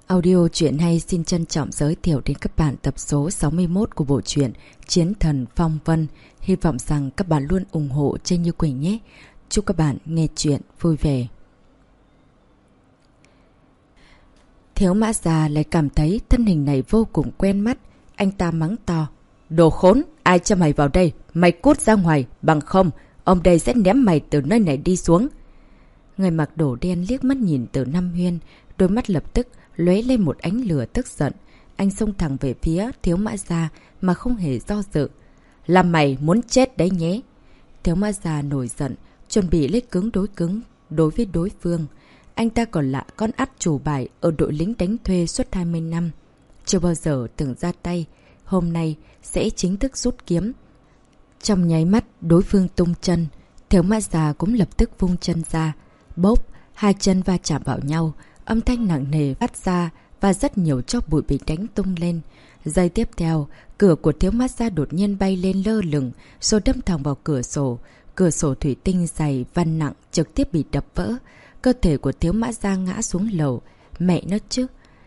Audio truyện hay xin trân trọng giới thiệu đến các bạn tập số 61 của bộ truyện Chiến Thần Phong Vân. Hy vọng rằng các bạn luôn ủng hộ trên Như Quỳnh nhé. Chúc các bạn nghe truyện vui vẻ. Thiếu Mã Già lại cảm thấy thân hình này vô cùng quen mắt. Anh ta mắng to: "Đồ khốn, ai cho mày vào đây? Mày cút ra ngoài, bằng không ông đây sẽ ném mày từ nơi này đi xuống." Người mặc đồ đen liếc mắt nhìn Tử Nam Huyên, đôi mắt lập tức lóe lên một ánh lửa tức giận. Anh xông thẳng về phía Thiếu Mã Gia mà không hề do dự. "Là mày muốn chết đấy nhé." Thiếu Mã Gia nổi giận, chuẩn bị lấy cứng đối với đối phương. Anh ta còn là con ắt chủ bài ở đội lính đánh thuê suốt 20 năm. Chưa bao giờ từng ra tay, hôm nay sẽ chính thức rút kiếm. Trong nháy mắt đối phương tung chân, Thiếu Mã Gia cũng lập tức vung chân ra. Bốp, hai chân va chạm vào nhau, âm thanh nặng nề phát ra và rất nhiều tro bụi bị đánh tung lên. Giây tiếp theo, cửa của Thiếu Mã Gia đột nhiên bay lên lơ lửng, rồi đâm thẳng vào cửa sổ. Cửa sổ thủy tinh dày văn nặng trực tiếp bị đập vỡ. Cơ thể của Thiếu Mã Gia ngã xuống lầu. Mẹ nó chứ!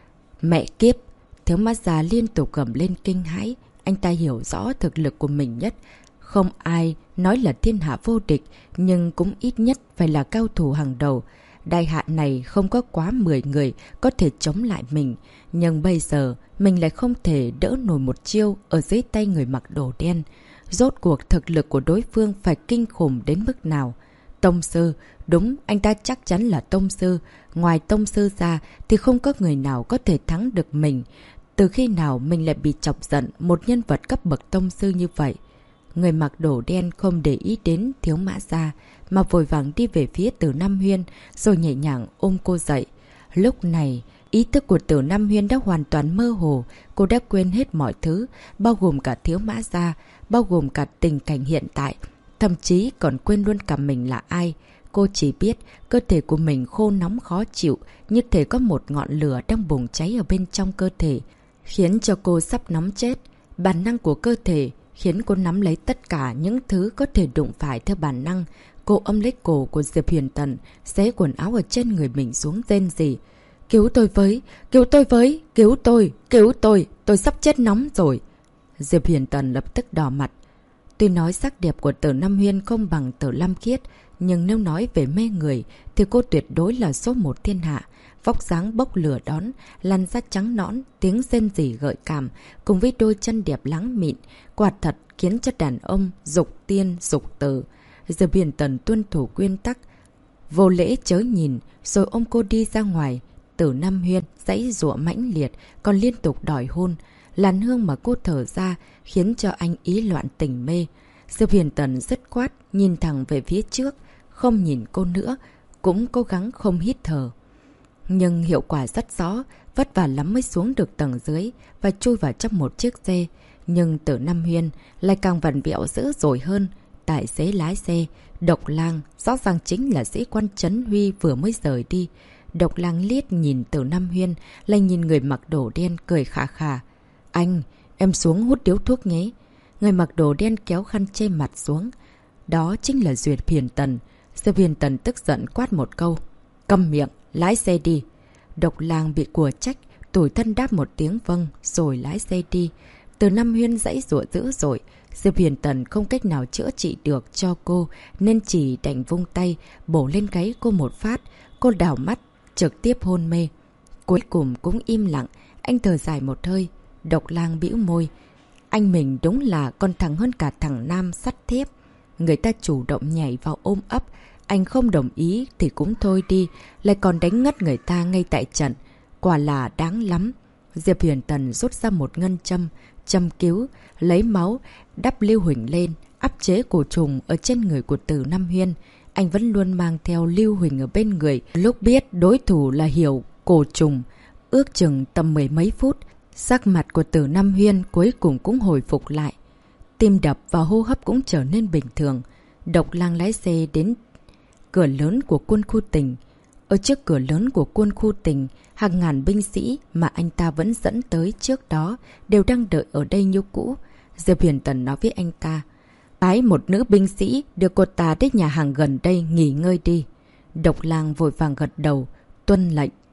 Mẹ kiếp! Thiếu Mã Gia liên tục gầm lên kinh hãi. Anh ta hiểu rõ thực lực của mình nhất. Không ai nói là thiên hạ vô địch, nhưng cũng ít nhất phải là cao thủ hàng đầu. Đại hạ này không có quá 10 người có thể chống lại mình. Nhưng bây giờ mình lại không thể đỡ nổi một chiêu ở dưới tay người mặc đồ đen. Rốt cuộc thực lực của đối phương phải kinh khủng đến mức nào? Tông sư, đúng, anh ta chắc chắn là tông sư. Ngoài tông sư ra thì không có người nào có thể thắng được mình. Từ khi nào mình lại bị chọc giận một nhân vật cấp bậc tông sư như vậy? Người mặc đồ đen không để ý đến Thiếu Mã Gia mà vội vàng đi về phía Tử Nam Huyên rồi nhẹ nhàng ôm cô dậy. Lúc này, ý thức của Tử Nam Huyên đã hoàn toàn mơ hồ. Cô đã quên hết mọi thứ, bao gồm cả Thiếu Mã Gia, bao gồm cả tình cảnh hiện tại. Thậm chí còn quên luôn cả mình là ai. Cô chỉ biết cơ thể của mình khô nóng khó chịu, như thể có một ngọn lửa đang bùng cháy ở bên trong cơ thể, khiến cho cô sắp nóng chết. Bản năng của cơ thể khiến cô nắm lấy tất cả những thứ có thể đụng phải theo bản năng. Cô ôm lấy cổ của Diệp Huyền Tần, xé quần áo ở trên người mình xuống rên rỉ. "Cứu tôi với! Cứu tôi với! Cứu tôi! Cứu tôi! Tôi sắp chết nóng rồi!" Diệp Huyền Tần lập tức đỏ mặt. Tuy nói sắc đẹp của Tử Nam Huyên không bằng Tử Lam Khiết, nhưng nếu nói về mê người thì cô tuyệt đối là số 1 thiên hạ. Vóc dáng bốc lửa đón, làn da trắng nõn, tiếng rên rỉ gợi cảm, cùng với đôi chân đẹp láng mịn, quả thật khiến cho đàn ông dục tiên dục tử. Diệp Huyền Tần tuân thủ nguyên tắc, vô lễ chớ nhìn, rồi ôm cô đi ra ngoài. Tử Nam Huyên giãy giụa mãnh liệt, còn liên tục đòi hôn. Làn hương mà cô thở ra khiến cho anh ý loạn tình mê. Diệp Huyền Tần dứt khoát nhìn thẳng về phía trước, không nhìn cô nữa, cũng cố gắng không hít thở. Nhưng hiệu quả rất rõ, vất vả lắm mới xuống được tầng dưới và chui vào trong một chiếc xe. Nhưng Tử Nam Huyên lại càng vặn vẹo dữ dội hơn. Tài xế lái xe, Độc Lang, rõ ràng chính là sĩ quan Trấn Huy vừa mới rời đi. Độc Lang liếc nhìn Tử Nam Huyên, lại nhìn người mặc đồ đen cười khà khà. "Anh, em xuống hút điếu thuốc nhé." Người mặc đồ đen kéo khăn che mặt xuống. Đó chính là Diệp Huyền Tần. Diệp Huyền Tần tức giận quát một câu: "Câm miệng, lái xe đi." Độc Lang bị của trách, tủi thân đáp một tiếng vâng rồi lái xe đi. Từ Nam Huyên giãy giụa dữ dội. Diệp Huyền Tần không cách nào chữa trị được cho cô nên chỉ đành vung tay bổ lên gáy cô một phát. Cô đảo mắt trực tiếp hôn mê. Cuối cùng cũng im lặng. Anh thở dài một hơi. Độc Lang bĩu môi. Anh mình đúng là con thằng hơn cả thằng nam sắt thép. Người ta chủ động nhảy vào ôm ấp, anh không đồng ý thì cũng thôi đi, lại còn đánh ngất người ta ngay tại trận. Quả là đáng lắm. Diệp Huyền Tần rút ra một ngân châm, châm cứu, lấy máu, đắp lưu huỳnh lên, áp chế cổ trùng ở trên người của Tử Nam Huyên. Anh vẫn luôn mang theo lưu huỳnh ở bên người. Lúc biết đối thủ là hiểu cổ trùng, ước chừng tầm 10 mấy phút, sắc mặt của Tử Nam Huyên cuối cùng cũng hồi phục lại. Tim đập và hô hấp cũng trở nên bình thường. Độc Lang lái xe đến cửa lớn của quân khu tỉnh. Ở trước cửa lớn của quân khu tỉnh, hàng ngàn binh sĩ mà anh ta vẫn dẫn tới trước đó đều đang đợi ở đây như cũ. Diệp Huyền Tần nói với anh ta: "Phái một nữ binh sĩ đưa cô ta đến nhà hàng gần đây nghỉ ngơi đi." Độc Lang vội vàng gật đầu, tuân lệnh.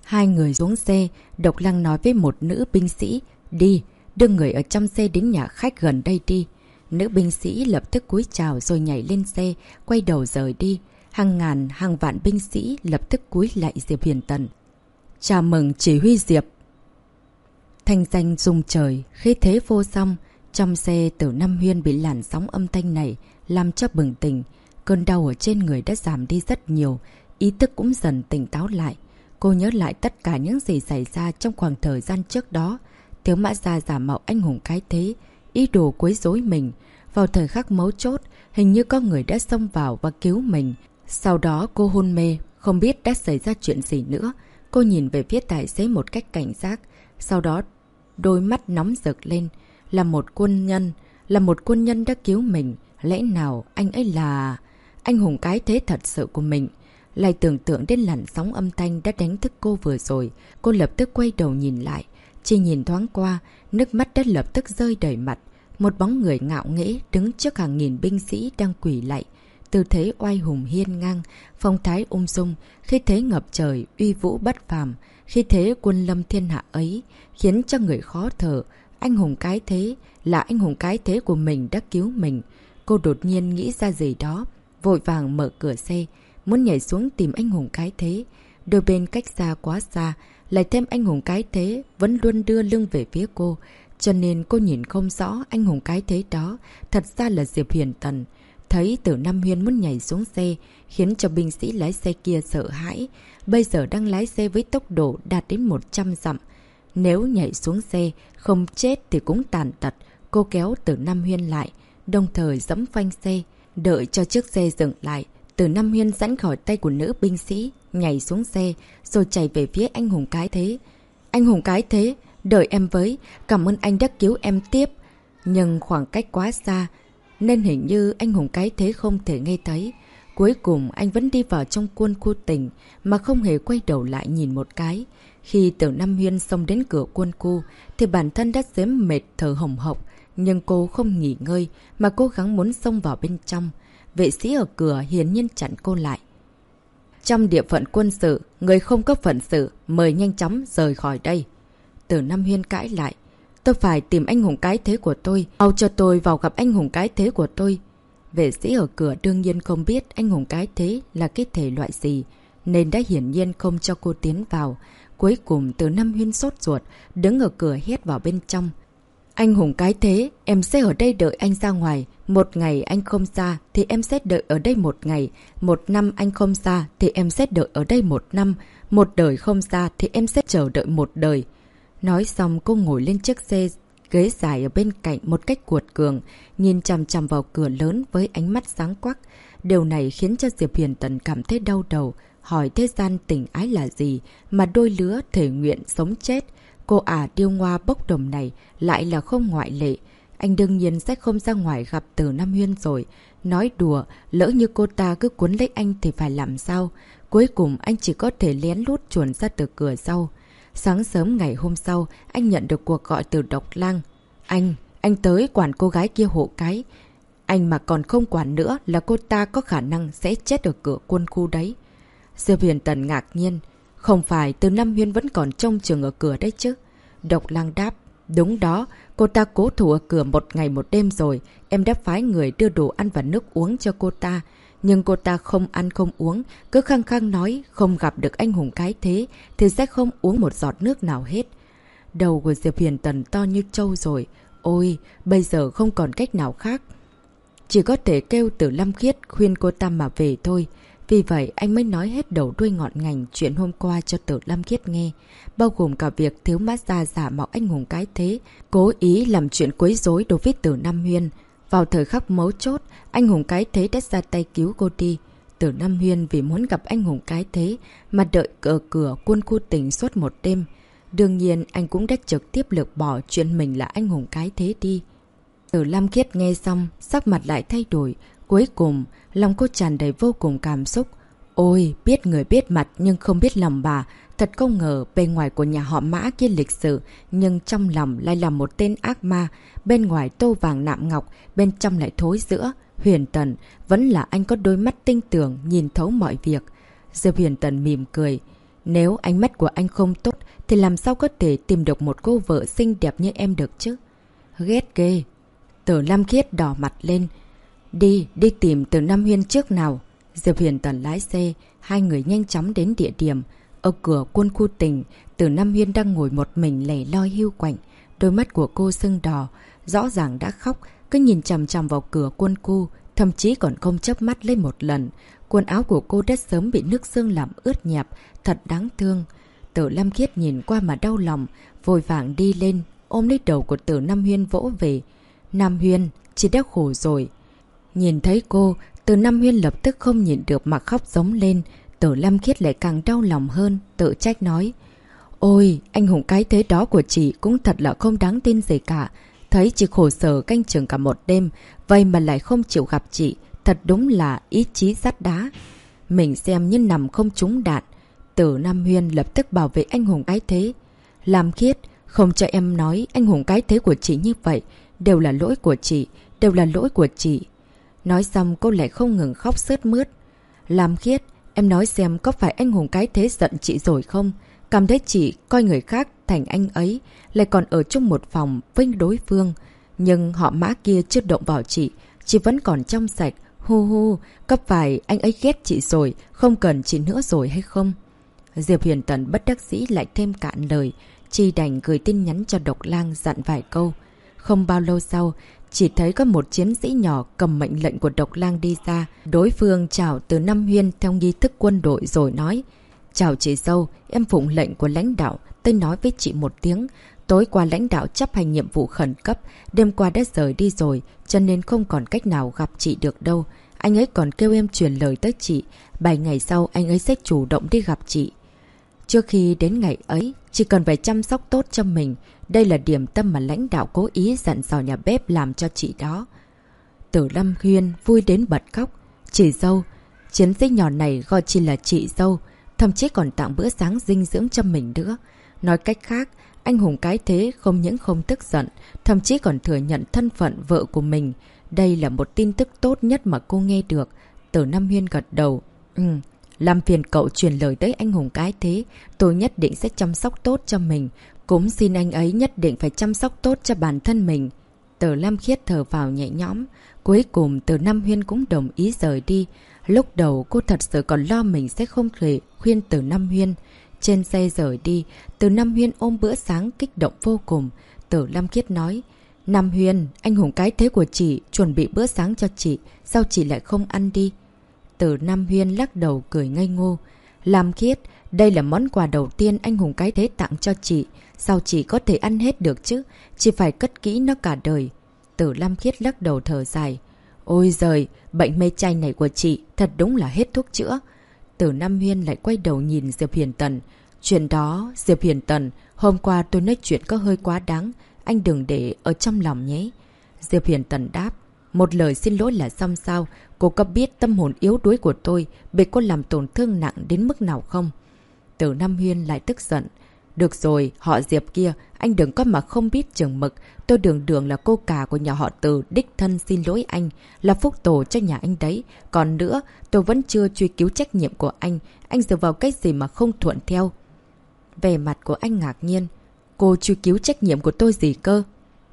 Hai người xuống xe, Độc Lăng nói với một nữ binh sĩ, đi, đưa người ở trong xe đến nhà khách gần đây đi. Nữ binh sĩ lập tức cúi chào rồi nhảy lên xe, quay đầu rời đi. Hàng ngàn, hàng vạn binh sĩ lập tức cúi lại Diệp Huyền Tần. Chào mừng chỉ huy Diệp. Thanh danh rung trời, khí thế vô song. Trong xe Tử Nam Huyên bị làn sóng âm thanh này làm cho bừng tỉnh. Cơn đau ở trên người đã giảm đi rất nhiều, ý thức cũng dần tỉnh táo lại. Cô nhớ lại tất cả những gì xảy ra trong khoảng thời gian trước đó. Thiếu Mã Gia giả mạo anh hùng cái thế, ý đồ quấy rối mình. Vào thời khắc mấu chốt, hình như có người đã xông vào và cứu mình. Sau đó cô hôn mê, không biết đã xảy ra chuyện gì nữa. Cô nhìn về phía tài xế một cách cảnh giác. Sau đó đôi mắt nóng rực lên. Là một quân nhân đã cứu mình. Lẽ nào anh ấy là anh hùng cái thế thật sự của mình? Lại tưởng tượng đến làn sóng âm thanh đã đánh thức cô vừa rồi. Cô lập tức quay đầu nhìn lại. Chỉ nhìn thoáng qua, nước mắt đã lập tức rơi đầy mặt. Một bóng người ngạo nghễ đứng trước hàng nghìn binh sĩ đang quỳ lạy. Tư thế oai hùng hiên ngang, phong thái ung dung, khí thế ngập trời, uy vũ bất phàm. Khí thế quân lâm thiên hạ ấy khiến cho người khó thở. Anh hùng cái thế, là anh hùng cái thế của mình đã cứu mình. Cô đột nhiên nghĩ ra gì đó, vội vàng mở cửa xe, muốn nhảy xuống tìm anh hùng cái thế. Đôi bên cách xa quá xa, lại thêm anh hùng cái thế vẫn luôn đưa lưng về phía cô, cho nên cô nhìn không rõ anh hùng cái thế đó thật ra là Diệp Huyền Tần. Thấy Tử Nam Huyên muốn nhảy xuống xe, khiến cho binh sĩ lái xe kia sợ hãi. Bây giờ đang lái xe với tốc độ đạt đến 100 dặm. Nếu nhảy xuống xe, không chết thì cũng tàn tật. Cô kéo Tử Nam Huyên lại, đồng thời giẫm phanh xe. Đợi cho chiếc xe dừng lại, Tử Nam Huyên giãn khỏi tay của nữ binh sĩ, nhảy xuống xe, rồi chạy về phía anh hùng cái thế. Anh hùng cái thế, đợi em với, cảm ơn anh đã cứu em tiếp. Nhưng khoảng cách quá xa, nên hình như anh hùng cái thế không thể nghe thấy. Cuối cùng anh vẫn đi vào trong quân khu tỉnh mà không hề quay đầu lại nhìn một cái. Khi Tử Nam Huyên xông đến cửa quân khu thì bản thân đã xếm mệt thở hồng hộc. Nhưng cô không nghỉ ngơi mà cố gắng muốn xông vào bên trong. Vệ sĩ ở cửa hiển nhiên chặn cô lại. Trong địa phận quân sự, người không có phận sự, mời nhanh chóng rời khỏi đây. Tử Nam Huyên cãi lại. Tôi phải tìm anh hùng cái thế của tôi. Mau cho tôi vào gặp anh hùng cái thế của tôi. Vệ sĩ ở cửa đương nhiên không biết anh hùng cái thế là cái thể loại gì, nên đã hiển nhiên không cho cô tiến vào. Cuối cùng Tử Nam Huyên sốt ruột, đứng ở cửa hét vào bên trong. Anh hùng cái thế, em sẽ ở đây đợi anh ra ngoài. Một ngày anh không ra thì em sẽ đợi ở đây một ngày. Một năm anh không ra thì em sẽ đợi ở đây một năm. Một đời không ra thì em sẽ chờ đợi một đời. Nói xong cô ngồi lên chiếc xe ghế dài ở bên cạnh một cách cuột cường, nhìn chằm chằm vào cửa lớn với ánh mắt sáng quắc. Điều này khiến cho Diệp Huyền Tần cảm thấy đau đầu. Hỏi thế gian tình ái là gì mà đôi lứa thể nguyện sống chết. Cô điêu ngoa bốc đồng này lại là không ngoại lệ. Anh đương nhiên sẽ không ra ngoài gặp Tử Nam Huyên rồi. Nói đùa, lỡ như cô ta cứ cuốn lấy anh thì phải làm sao? Cuối cùng anh chỉ có thể lén lút chuồn ra từ cửa sau. Sáng sớm ngày hôm sau, anh nhận được cuộc gọi từ Độc Lăng. Anh tới quản cô gái kia hộ cái. Anh mà còn không quản nữa là cô ta có khả năng sẽ chết ở cửa quân khu đấy. Diệp Huyền Tần ngạc nhiên. Không phải Từ Nam Huyên vẫn còn trông chừng ở cửa đấy chứ? Độc Lăng đáp. Đúng đó, cô ta cố thủ ở cửa một ngày một đêm rồi. Em đã phái người đưa đồ ăn và nước uống cho cô ta. Nhưng cô ta không ăn không uống, cứ khăng khăng nói không gặp được anh hùng cái thế thì sẽ không uống một giọt nước nào hết. Đầu của Diệp Huyền Tần to như trâu rồi. Ôi, bây giờ không còn cách nào khác. Chỉ có thể kêu Tử Lâm Khiết khuyên cô ta mà về thôi. Vì vậy anh mới nói hết đầu đuôi ngọn ngành chuyện hôm qua cho Tử Lâm Khiết nghe. Bao gồm cả việc Thiếu Mã Gia giả mạo anh hùng cái thế, cố ý làm chuyện quấy rối đối với Tử Nam Huyên. Vào thời khắc mấu chốt, anh hùng cái thế đã ra tay cứu cô đi. Tử Nam Huyên vì muốn gặp anh hùng cái thế mà đợi ở cửa quân khu tỉnh suốt một đêm. Đương nhiên anh cũng đã trực tiếp lược bỏ chuyện mình là anh hùng cái thế đi. Tử Lâm Khiết nghe xong, sắc mặt lại thay đổi. Cuối cùng, lòng cô tràn đầy vô cùng cảm xúc. Ôi, biết người biết mặt nhưng không biết lòng bà. Thật không ngờ bề ngoài của nhà họ Mã kia lịch sự, nhưng trong lòng lại là một tên ác ma. Bên ngoài tô vàng nạm ngọc, bên trong lại thối giữa. Huyền Tần, vẫn là anh có đôi mắt tinh tường nhìn thấu mọi việc. Diệp Huyền Tần mỉm cười. Nếu ánh mắt của anh không tốt thì làm sao có thể tìm được một cô vợ xinh đẹp như em được chứ? Ghét ghê. Từ Lam Khiết đỏ mặt lên. Đi tìm Từ Nam Huyên trước nào. Diệp Huyền Tần lái xe, hai người nhanh chóng đến địa điểm. Ở cửa quân khu tỉnh, Từ Nam Huyên đang ngồi một mình lẻ loi hiu quạnh. Đôi mắt của cô sưng đỏ, rõ ràng đã khóc, cứ nhìn chằm chằm vào cửa quân khu, thậm chí còn không chớp mắt lên một lần. Quần áo của cô đã sớm bị nước sương làm ướt nhẹp, thật đáng thương. Từ Lam Khiết nhìn qua mà đau lòng, vội vàng đi lên, ôm lấy đầu của Từ Nam Huyên vỗ về. Nam Huyên, chị đã khổ rồi. Nhìn thấy cô, Từ Nam Huyên lập tức không nhịn được mà khóc giống lên. Từ Lam Khiết lại càng đau lòng hơn, tự trách nói. Ôi, anh hùng cái thế đó của chị cũng thật là không đáng tin gì cả. Thấy chị khổ sở canh chừng cả một đêm, vậy mà lại không chịu gặp chị. Thật đúng là ý chí sắt đá. Mình xem như nằm không trúng đạn. Từ Nam Huyên lập tức bảo vệ anh hùng cái thế. Lam Khiết, không cho em nói anh hùng cái thế của chị như vậy. Đều là lỗi của chị, đều là lỗi của chị. Nói xong cô lại không ngừng khóc sướt mướt. Lam Khiết, em nói xem có phải anh hùng cái thế giận chị rồi không? Cảm thấy chị coi người khác thành anh ấy, lại còn ở chung một phòng với đối phương. Nhưng họ Mã kia chưa động vào chị vẫn còn trong sạch. Hu hu, có phải anh ấy ghét chị rồi, không cần chị nữa rồi hay không? Diệp Huyền Tần bất đắc dĩ lại thêm cạn lời, chỉ đành gửi tin nhắn cho Độc Lang dặn vài câu. Không bao lâu sau, chỉ thấy có một chiến sĩ nhỏ cầm mệnh lệnh của Độc Lang đi ra. Đối phương chào Từ Nam Huyên theo nghi thức quân đội rồi nói. Chào chị dâu, em phụng lệnh của lãnh đạo, tôi nói với chị một tiếng. Tối qua lãnh đạo chấp hành nhiệm vụ khẩn cấp, đêm qua đã rời đi rồi, cho nên không còn cách nào gặp chị được đâu. Anh ấy còn kêu em truyền lời tới chị, 7 ngày sau anh ấy sẽ chủ động đi gặp chị. Trước khi đến ngày ấy, chỉ cần phải chăm sóc tốt cho mình. Đây là điểm tâm mà lãnh đạo cố ý dặn dò nhà bếp làm cho chị đó. Từ Lâm Huyên vui đến bật khóc. Chị dâu, chiến sĩ nhỏ này gọi chị là chị dâu, thậm chí còn tặng bữa sáng dinh dưỡng cho mình nữa. Nói cách khác, anh hùng cái thế không những không tức giận, thậm chí còn thừa nhận thân phận vợ của mình. Đây là một tin tức tốt nhất mà cô nghe được. Từ Nam Huyên gật đầu. Làm phiền cậu truyền lời tới anh hùng cái thế. Tôi nhất định sẽ chăm sóc tốt cho mình. Cũng xin anh ấy nhất định phải chăm sóc tốt cho bản thân mình. Từ Lam Khiết thở vào nhẹ nhõm. Cuối cùng Từ Nam Huyên cũng đồng ý rời đi. Lúc đầu cô thật sự còn lo mình sẽ không thể khuyên Từ Nam Huyên. Trên xe rời đi, Từ Nam Huyên ôm bữa sáng kích động vô cùng. Từ Lam Khiết nói. Nam Huyên, anh hùng cái thế của chị chuẩn bị bữa sáng cho chị. Sao chị lại không ăn đi? Từ Nam Huyên lắc đầu cười ngây ngô. Lam Khiết, đây là món quà đầu tiên anh hùng cái thế tặng cho chị. Sao chị có thể ăn hết được chứ? Chị phải cất kỹ nó cả đời. Từ Lam Khiết lắc đầu thở dài. Ôi giời, bệnh mê chay này của chị thật đúng là hết thuốc chữa. Từ Nam Huyên lại quay đầu nhìn Diệp Hiền Tần. Chuyện đó, Diệp Hiền Tần, hôm qua tôi nói chuyện có hơi quá đáng. Anh đừng để ở trong lòng nhé. Diệp Hiền Tần đáp. Một lời xin lỗi là xong sao? Cô có biết tâm hồn yếu đuối của tôi bị cô làm tổn thương nặng đến mức nào không? Từ Nam Huyên lại tức giận. Được rồi, họ Diệp kia, anh đừng có mà không biết chừng mực. Tôi đường đường là cô cả của nhà họ Từ, đích thân xin lỗi anh, là phúc tổ cho nhà anh đấy. Còn nữa, tôi vẫn chưa truy cứu trách nhiệm của anh dựa vào cái gì mà không thuận theo? Vẻ mặt của anh ngạc nhiên. Cô truy cứu trách nhiệm của tôi gì cơ?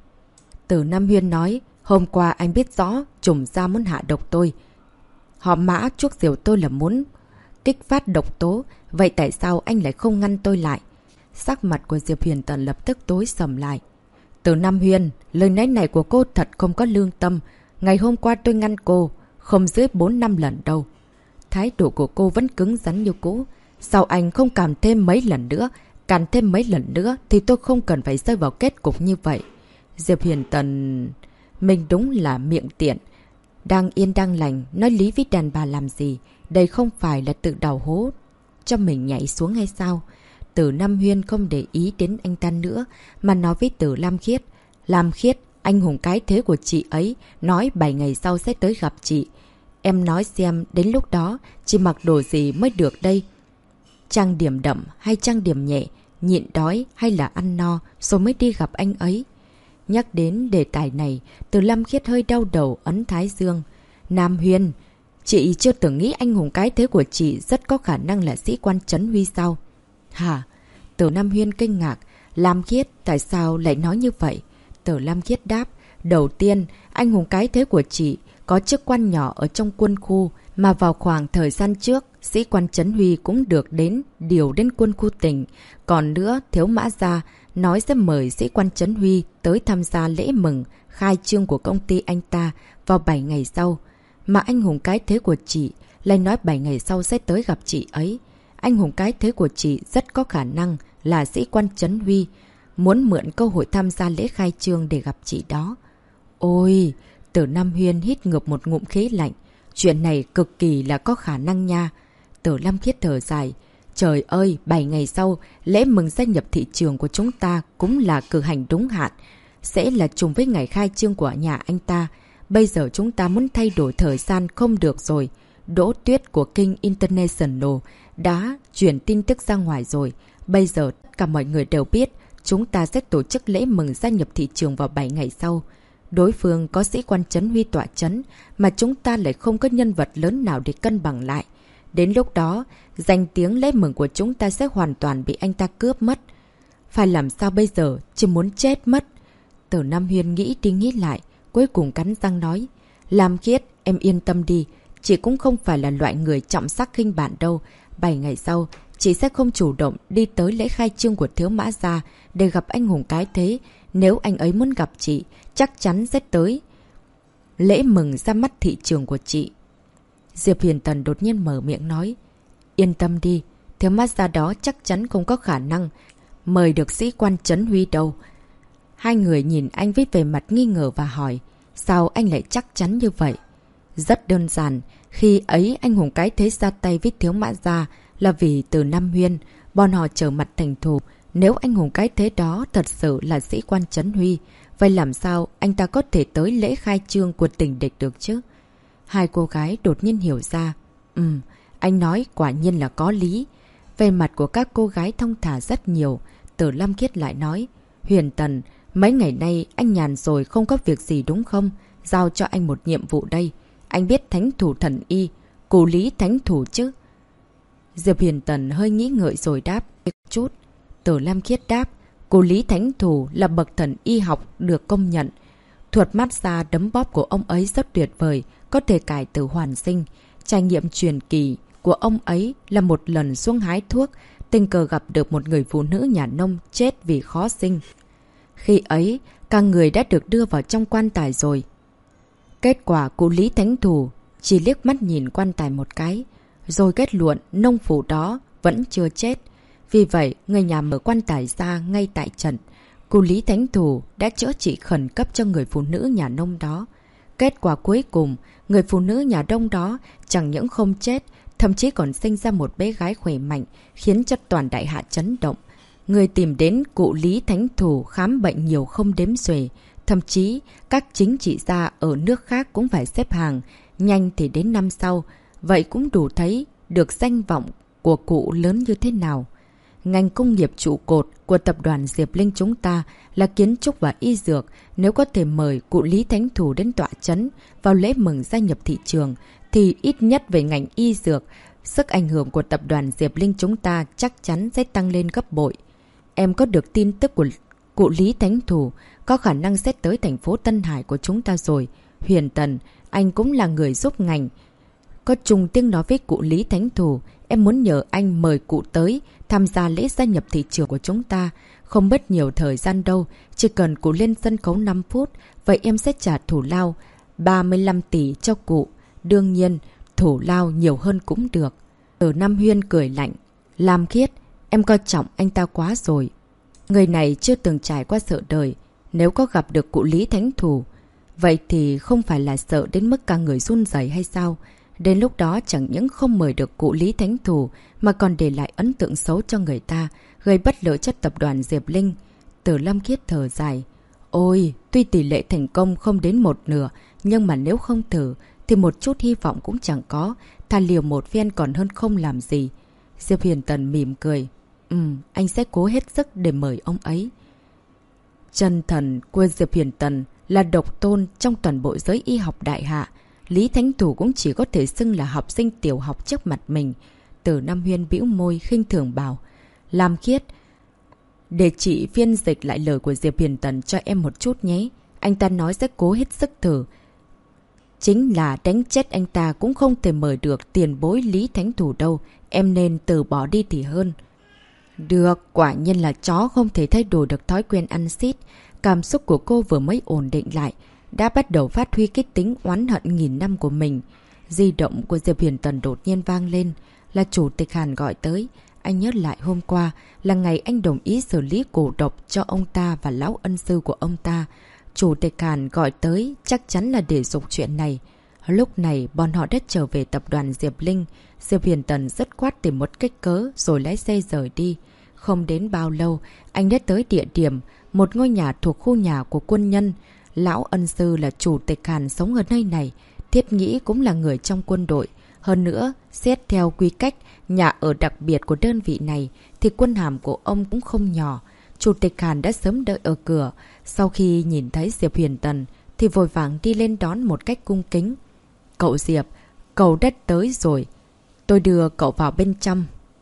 Từ Nam Huyên nói, hôm qua anh biết rõ trùm ra muốn hạ độc tôi. Họ Mã chuốc diều tôi là muốn kích phát độc tố, vậy tại sao anh lại không ngăn tôi lại? Sắc mặt của Diệp Huyền Tần lập tức tối sầm lại. Từ Nam Huyên, lời nói này của cô thật không có lương tâm. Ngày hôm qua tôi ngăn cô, không dưới 4-5 lần đâu. Thái độ của cô vẫn cứng rắn như cũ. Sao anh không càn thêm mấy lần nữa? Càn thêm mấy lần nữa thì tôi không cần phải rơi vào kết cục như vậy. Diệp Huyền Tần... Mình đúng là miệng tiện. Đang yên đang lành, nói lý với đàn bà làm gì? Đây không phải là tự đào hố cho mình nhảy xuống hay sao? Từ Nam Huyên không để ý đến anh ta nữa, mà nói với Từ Lam Khiết. Lam Khiết, anh hùng cái thế của chị ấy, nói 7 ngày sau sẽ tới gặp chị. Em nói xem, đến lúc đó, chị mặc đồ gì mới được đây? Trang điểm đậm hay trang điểm nhẹ? Nhịn đói hay là ăn no, rồi mới đi gặp anh ấy? Nhắc đến đề tài này, Từ Lam Khiết hơi đau đầu ấn thái dương. Nam Huyên, chị chưa từng nghĩ anh hùng cái thế của chị rất có khả năng là sĩ quan Trấn Huy sao? Hả? Từ Nam Huyên kinh ngạc. Lam Khiết, tại sao lại nói như vậy? Từ Lam Khiết đáp. Đầu tiên, anh hùng cái thế của chị có chức quan nhỏ ở trong quân khu, mà vào khoảng thời gian trước, sĩ quan Trấn Huy cũng được điều đến quân khu tỉnh. Còn nữa, Thiếu Mã Gia nói sẽ mời sĩ quan Trấn Huy tới tham gia lễ mừng khai trương của công ty anh ta vào 7 ngày sau. Mà anh hùng cái thế của chị lại nói 7 ngày sau sẽ tới gặp chị ấy. Anh hùng cái thế của chị rất có khả năng là sĩ quan Trấn Huy, muốn mượn cơ hội tham gia lễ khai trương để gặp chị đó. Ôi! Từ Nam Huyên hít ngược một ngụm khí lạnh. Chuyện này cực kỳ là có khả năng nha. Từ Lam Khiết thở dài. Trời ơi, 7 ngày sau, lễ mừng gia nhập thị trường của chúng ta cũng là cử hành đúng hạn. Sẽ là trùng với ngày khai trương của nhà anh ta. Bây giờ chúng ta muốn thay đổi thời gian không được rồi. Đỗ Tuyết của King International đã chuyển tin tức ra ngoài rồi. Bây giờ tất cả mọi người đều biết chúng ta sẽ tổ chức lễ mừng gia nhập thị trường vào 7 ngày sau. Đối phương có sĩ quan Trấn Huy tọa chấn, mà chúng ta lại không có nhân vật lớn nào để cân bằng lại. Đến lúc đó, danh tiếng lễ mừng của chúng ta sẽ hoàn toàn bị anh ta cướp mất. Phải làm sao bây giờ, chỉ muốn chết mất. Từ Nam Huyên nghĩ đi nghĩ lại, cuối cùng cắn răng nói. Lam Khiết, em yên tâm đi, chị cũng không phải là loại người trọng sắc khinh bạn đâu. 7 ngày sau, chị sẽ không chủ động đi tới lễ khai trương của Thiếu Mã Gia để gặp anh hùng cái thế. Nếu anh ấy muốn gặp chị, chắc chắn sẽ tới lễ mừng ra mắt thị trường của chị. Diệp Huyền Tần đột nhiên mở miệng nói. Yên tâm đi, Thiếu Mã Gia đó chắc chắn không có khả năng mời được sĩ quan Trấn Huy đâu. Hai người nhìn anh với vẻ mặt nghi ngờ và hỏi. Sao anh lại chắc chắn như vậy? Rất đơn giản, khi ấy anh hùng cái thế ra tay với Thiếu Mã Gia là vì Từ Nam Huyên, bọn họ trở mặt thành thù. Nếu anh hùng cái thế đó thật sự là sĩ quan Trấn Huy, vậy làm sao anh ta có thể tới lễ khai trương của tỉnh địch được chứ? Hai cô gái đột nhiên hiểu ra. Anh nói quả nhiên là có lý. Về mặt của các cô gái thông thả rất nhiều. Từ Lam Khiết lại nói. Huyền Tần, mấy ngày nay anh nhàn rồi không có việc gì đúng không? Giao cho anh một nhiệm vụ đây. Anh biết thánh thủ thần y, cụ lý thánh thủ chứ? Diệp Huyền Tần hơi nghĩ ngợi rồi đáp. Chút. Từ Lam Khiết đáp. Cụ lý thánh thủ là bậc thần y học được công nhận. Thuật mát xa đấm bóp của ông ấy rất tuyệt vời, có thể cải tử hoàn sinh. Trải nghiệm truyền kỳ của ông ấy là một lần xuống hái thuốc, tình cờ gặp được một người phụ nữ nhà nông chết vì khó sinh. Khi ấy, cả người đã được đưa vào trong quan tài rồi. Kết quả cụ lý thánh thủ chỉ liếc mắt nhìn quan tài một cái, rồi kết luận nông phụ đó vẫn chưa chết. Vì vậy, người nhà mở quan tài ra ngay tại trận. Cụ lý thánh thủ đã chữa trị khẩn cấp cho người phụ nữ nhà nông đó. Kết quả cuối cùng, người phụ nữ nhà đông đó chẳng những không chết, thậm chí còn sinh ra một bé gái khỏe mạnh, khiến cho toàn đại hạ chấn động. Người tìm đến cụ lý thánh thủ khám bệnh nhiều không đếm xuể. Thậm chí, các chính trị gia ở nước khác cũng phải xếp hàng, nhanh thì đến năm sau. Vậy cũng đủ thấy được danh vọng của cụ lớn như thế nào. Ngành công nghiệp trụ cột của tập đoàn Diệp Linh chúng ta là kiến trúc và y dược. Nếu có thể mời cụ Lý Thánh Thủ đến tọa chấn vào lễ mừng gia nhập thị trường, thì ít nhất về ngành y dược, sức ảnh hưởng của tập đoàn Diệp Linh chúng ta chắc chắn sẽ tăng lên gấp bội. Em có được tin tức của cụ Lý Thánh Thủ có khả năng sẽ tới thành phố Tân Hải của chúng ta rồi. Huyền Tần, anh cũng là người giúp ngành. Có chung tiếng nói với cụ Lý Thánh Thủ, em muốn nhờ anh mời cụ tới tham gia lễ gia nhập thị trường của chúng ta. Không mất nhiều thời gian đâu, chỉ cần cụ lên sân khấu 5 phút, vậy em sẽ trả thủ lao 35 tỷ cho cụ. Đương nhiên, thủ lao nhiều hơn cũng được. Từ Nam Huyên cười lạnh. Lam Khiết, em coi trọng anh ta quá rồi. Người này chưa từng trải qua sợ đời. Nếu có gặp được cụ Lý Thánh Thủ, vậy thì không phải là sợ đến mức cả người run rẩy hay sao? Đến lúc đó chẳng những không mời được cụ Lý Thánh Thủ mà còn để lại ấn tượng xấu cho người ta, gây bất lợi cho tập đoàn Diệp Linh. Từ Lam Khiết thở dài. Ôi, tuy tỷ lệ thành công không đến 1/2, nhưng mà nếu không thử thì một chút hy vọng cũng chẳng có. Thà liều một phen còn hơn không làm gì. Diệp Huyền Tần mỉm cười. Anh sẽ cố hết sức để mời ông ấy. Chân thần của Diệp Huyền Tần là độc tôn trong toàn bộ giới y học đại hạ. Lý Thánh Thủ cũng chỉ có thể xưng là học sinh tiểu học trước mặt mình. Từ Nam Huyên bĩu môi khinh thường bảo. Lam Khiết, để chị phiên dịch lại lời của Diệp Huyền Tần cho em một chút nhé. Anh ta nói sẽ cố hết sức thử. Chính là đánh chết anh ta cũng không thể mời được tiền bối Lý Thánh Thủ đâu. Em nên từ bỏ đi thì hơn. Được, quả nhiên là chó không thể thay đổi được thói quen ăn xít. Cảm xúc của cô vừa mới ổn định lại, đã bắt đầu phát huy cái tính oán hận nghìn năm của mình. Di động của Diệp Huyền Tần đột nhiên vang lên. Là Chủ tịch Hàn gọi tới. Anh nhớ lại hôm qua là ngày anh đồng ý xử lý cổ độc cho ông ta và lão ân sư của ông ta. Chủ tịch Hàn gọi tới chắc chắn là để dục chuyện này. Lúc này bọn họ đã trở về tập đoàn Diệp Linh. Diệp Huyền Tần dứt khoát tìm một cách cớ rồi lái xe rời đi. Không đến bao lâu, anh đã tới địa điểm, một ngôi nhà thuộc khu nhà của quân nhân. Lão ân sư là Chủ tịch Hàn sống ở nơi này. Thiết nghĩ cũng là người trong quân đội. Hơn nữa, xét theo quy cách, nhà ở đặc biệt của đơn vị này, thì quân hàm của ông cũng không nhỏ. Chủ tịch Hàn đã sớm đợi ở cửa. Sau khi nhìn thấy Diệp Huyền Tần, thì vội vàng đi lên đón một cách cung kính. Cậu Diệp, cậu đã tới rồi. Tôi đưa cậu vào bên trong.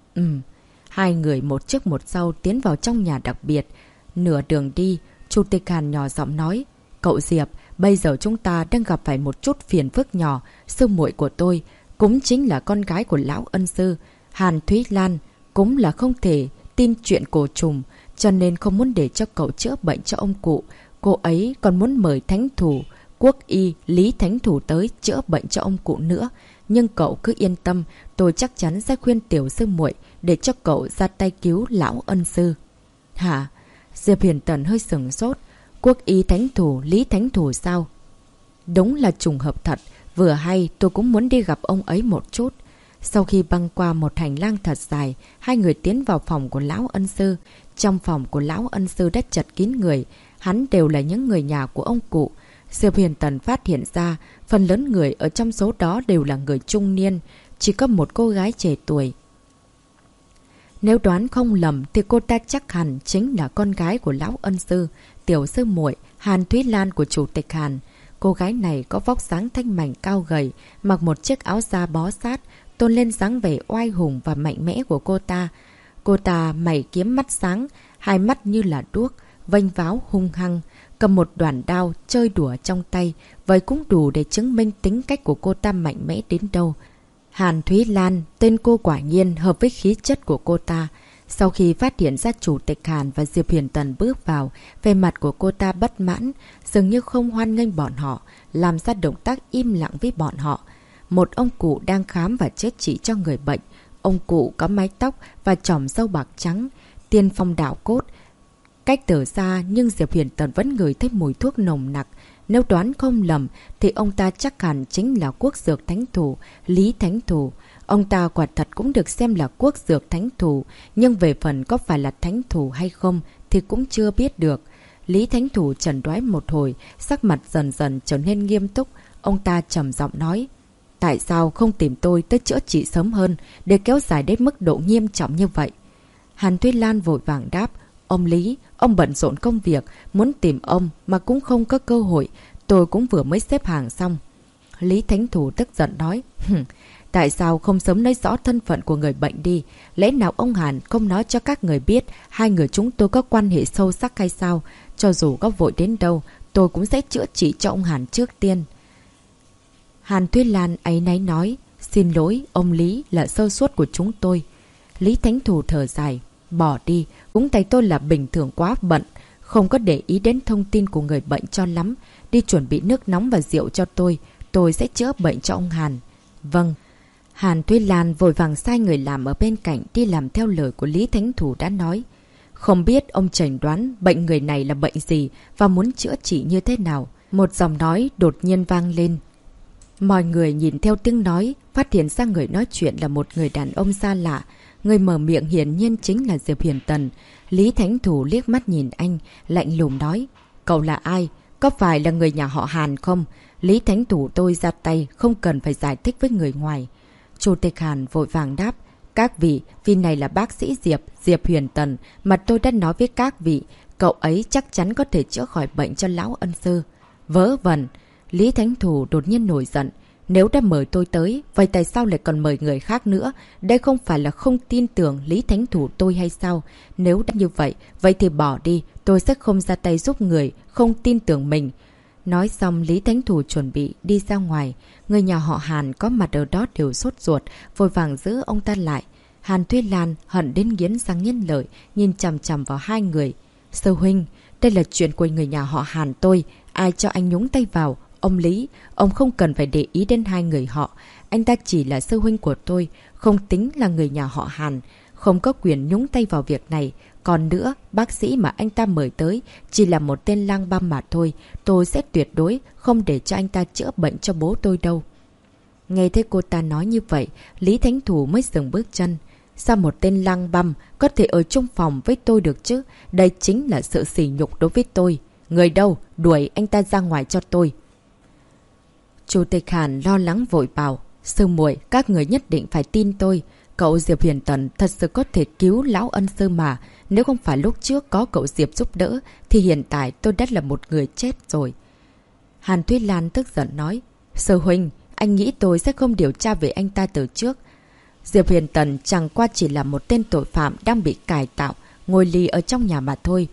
Hai người một trước một sau tiến vào trong nhà đặc biệt. Nửa đường đi, Chủ tịch Hàn nhỏ giọng nói. Cậu Diệp, bây giờ chúng ta đang gặp phải một chút phiền phức nhỏ. Sư muội của tôi cũng chính là con gái của lão ân sư. Hàn Thúy Lan cũng là không thể tin chuyện cổ trùng, cho nên không muốn để cho cậu chữa bệnh cho ông cụ. Cô ấy còn muốn mời thánh thủ quốc y Lý Thánh Thủ tới chữa bệnh cho ông cụ nữa. Nhưng cậu cứ yên tâm, tôi chắc chắn sẽ khuyên tiểu sư muội để cho cậu ra tay cứu lão ân sư. Hả? Diệp Huyền Tần hơi sửng sốt. Quốc y Thánh Thủ Lý Thánh Thủ sao? Đúng là trùng hợp thật. Vừa hay tôi cũng muốn đi gặp ông ấy một chút. Sau khi băng qua một hành lang thật dài, hai người tiến vào phòng của lão ân sư. Trong phòng của lão ân sư đã chật kín người. Hắn đều là những người nhà của ông cụ. Diệp Huyền Tần phát hiện ra, phần lớn người ở trong số đó đều là người trung niên. Chỉ có một cô gái trẻ tuổi. Nếu đoán không lầm thì cô ta chắc hẳn chính là con gái của lão ân sư, tiểu sư muội Hàn Thúy Lan của Chủ tịch Hàn. Cô gái này có vóc dáng thanh mảnh cao gầy, mặc một chiếc áo da bó sát, tôn lên dáng vẻ oai hùng và mạnh mẽ của cô ta. Cô ta mày kiếm mắt sáng, hai mắt như là đuốc, vênh váo hung hăng, cầm một đoạn đao chơi đùa trong tay, vậy cũng đủ để chứng minh tính cách của cô ta mạnh mẽ đến đâu. Hàn Thúy Lan, tên cô quả nhiên hợp với khí chất của cô ta. Sau khi phát hiện ra Chủ tịch Hàn và Diệp Huyền Tần bước vào, về mặt của cô ta bất mãn, dường như không hoan nghênh bọn họ, làm ra động tác im lặng với bọn họ. Một ông cụ đang khám và chữa trị cho người bệnh. Ông cụ có mái tóc và chòm râu bạc trắng, tiên phong đạo cốt. Cách từ xa nhưng Diệp Huyền Tần vẫn ngửi thấy mùi thuốc nồng nặc. Nếu đoán không lầm thì ông ta chắc hẳn chính là quốc dược thánh thủ, Lý Thánh Thủ. Ông ta quả thật cũng được xem là quốc dược thánh thủ, nhưng về phần có phải là thánh thủ hay không thì cũng chưa biết được. Lý Thánh Thủ chẩn đoán một hồi, sắc mặt dần dần trở nên nghiêm túc. Ông ta trầm giọng nói, tại sao không tìm tôi tới chữa trị sớm hơn để kéo dài đến mức độ nghiêm trọng như vậy? Hàn Thúy Lan vội vàng đáp, ông Lý, ông bận rộn công việc, muốn tìm ông mà cũng không có cơ hội, tôi cũng vừa mới xếp hàng xong. Lý Thánh Thủ tức giận nói, tại sao không sớm nói rõ thân phận của người bệnh đi? Lẽ nào ông Hàn không nói cho các người biết hai người chúng tôi có quan hệ sâu sắc hay sao? Cho dù có vội đến đâu, tôi cũng sẽ chữa trị cho ông Hàn trước tiên. Hàn Thúy Lan áy náy nói, xin lỗi, ông Lý, là sơ suất của chúng tôi. Lý Thánh Thủ thở dài, bỏ đi, cũng tại tôi là bình thường quá bận, không có để ý đến thông tin của người bệnh cho lắm. Đi chuẩn bị nước nóng và rượu cho tôi sẽ chữa bệnh cho ông Hàn. Vâng. Hàn Thúy Lan vội vàng sai người làm ở bên cạnh đi làm theo lời của Lý Thánh Thủ đã nói. Không biết ông chẩn đoán bệnh người này là bệnh gì và muốn chữa trị như thế nào. Một giọng nói đột nhiên vang lên. Mọi người nhìn theo tiếng nói, phát hiện ra người nói chuyện là một người đàn ông xa lạ. Người mở miệng hiển nhiên chính là Diệp Huyền Tần. Lý Thánh Thủ liếc mắt nhìn anh, lạnh lùng nói. Cậu là ai? Có phải là người nhà họ Hàn không? Lý Thánh Thủ tôi ra tay, không cần phải giải thích với người ngoài. Chủ tịch Hàn vội vàng đáp. Các vị, vì này là bác sĩ Diệp Huyền Tần, mà tôi đã nói với các vị, cậu ấy chắc chắn có thể chữa khỏi bệnh cho lão ân sư. Vớ vẩn! Lý Thánh Thủ đột nhiên nổi giận. Nếu đã mời tôi tới, vậy tại sao lại còn mời người khác nữa? Đây không phải là không tin tưởng Lý Thánh Thủ tôi hay sao? Nếu đã như vậy, vậy thì bỏ đi, tôi sẽ không ra tay giúp người, không tin tưởng mình. Nói xong Lý Thánh Thủ chuẩn bị đi ra ngoài. Người nhà họ Hàn có mặt ở đó đều sốt ruột, vội vàng giữ ông ta lại. Hàn Thúy Lan hận đến nghiến răng nghiến lợi, nhìn chằm chằm vào hai người. Sư huynh, đây là chuyện của người nhà họ Hàn tôi, ai cho anh nhúng tay vào? Ông Lý, ông không cần phải để ý đến hai người họ. Anh ta chỉ là sư huynh của tôi, không tính là người nhà họ Hàn, không có quyền nhúng tay vào việc này. Còn nữa, bác sĩ mà anh ta mời tới chỉ là một tên lang băm mà thôi. Tôi sẽ tuyệt đối không để cho anh ta chữa bệnh cho bố tôi đâu. Nghe thấy cô ta nói như vậy, Lý Thánh Thủ mới dừng bước chân. Sao một tên lang băm có thể ở chung phòng với tôi được chứ? Đây chính là sự sỉ nhục đối với tôi. Người đâu? Đuổi anh ta ra ngoài cho tôi. Chủ tịch Hàn lo lắng vội bảo. Sư muội, các người nhất định phải tin tôi. Cậu Diệp Huyền Tần thật sự có thể cứu lão ân sư mà. Nếu không phải lúc trước có cậu Diệp giúp đỡ, thì hiện tại tôi đã là một người chết rồi. Hàn Thúy Lan tức giận nói. Sư huynh, anh nghĩ tôi sẽ không điều tra về anh ta từ trước. Diệp Huyền Tần chẳng qua chỉ là một tên tội phạm đang bị cải tạo, ngồi lì ở trong nhà mà thôi.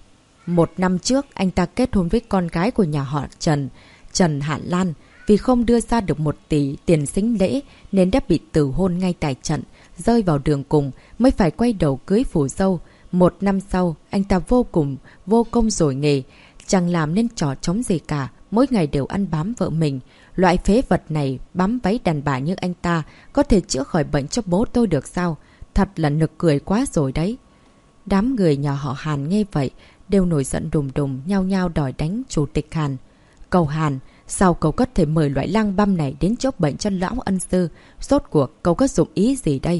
1 năm trước, anh ta kết hôn với con gái của nhà họ Trần, Trần Hạ Lan. Vì không đưa ra được 1 tỷ tiền sính lễ nên đã bị tử hôn ngay tại trận, rơi vào đường cùng mới phải quay đầu cưới phù dâu. 1 năm sau, anh ta vô công rồi nghề, chẳng làm nên trò trống gì cả, mỗi ngày đều ăn bám vợ mình. Loại phế vật này bám váy đàn bà như anh ta có thể chữa khỏi bệnh cho bố tôi được sao? Thật là nực cười quá rồi đấy. Đám người nhà họ Hàn nghe vậy đều nổi giận đùng đùng, nhao nhao đòi đánh chủ tịch Hàn. Cậu Hàn, sao cậu có thể mời loại lang băm này đến chữa bệnh cho lão ân sư? Rốt cuộc cậu có dụng ý gì đây?